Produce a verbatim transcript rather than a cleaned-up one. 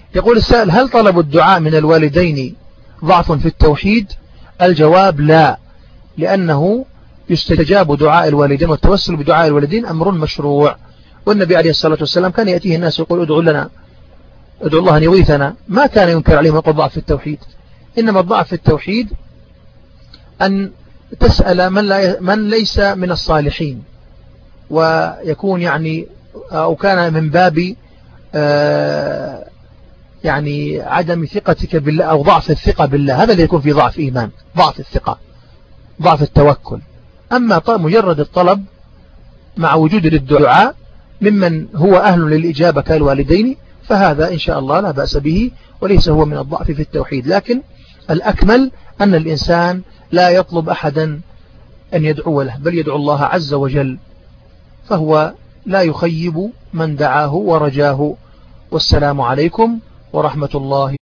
يقول السائل: هل طلب الدعاء من الوالدين ضعف في التوحيد؟ الجواب لا، لأنه يستجاب دعاء الوالدين، والتوسل بدعاء الوالدين أمر مشروع. والنبي عليه الصلاة والسلام كان يأتيه الناس يقول: ادعوا لنا، ادعوا الله أن يغيثنا، ما كان ينكر عليهم يقول ضعف في التوحيد. إنما الضعف في التوحيد أن تسأل من, لا من ليس من الصالحين، ويكون يعني أو كان من باب يعني عدم ثقتك بالله أو ضعف الثقة بالله، هذا اللي يكون في ضعف إيمان، ضعف الثقة، ضعف التوكل. أما مجرد الطلب مع وجود الدعاء ممن هو أهل للإجابة كالوالدين فهذا إن شاء الله لا بأس به، وليس هو من الضعف في التوحيد. لكن الأكمل أن الإنسان لا يطلب أحدا أن يدعو له، بل يدعو الله عز وجل، فهو لا يخيب من دعاه ورجاه. والسلام عليكم ورحمة الله.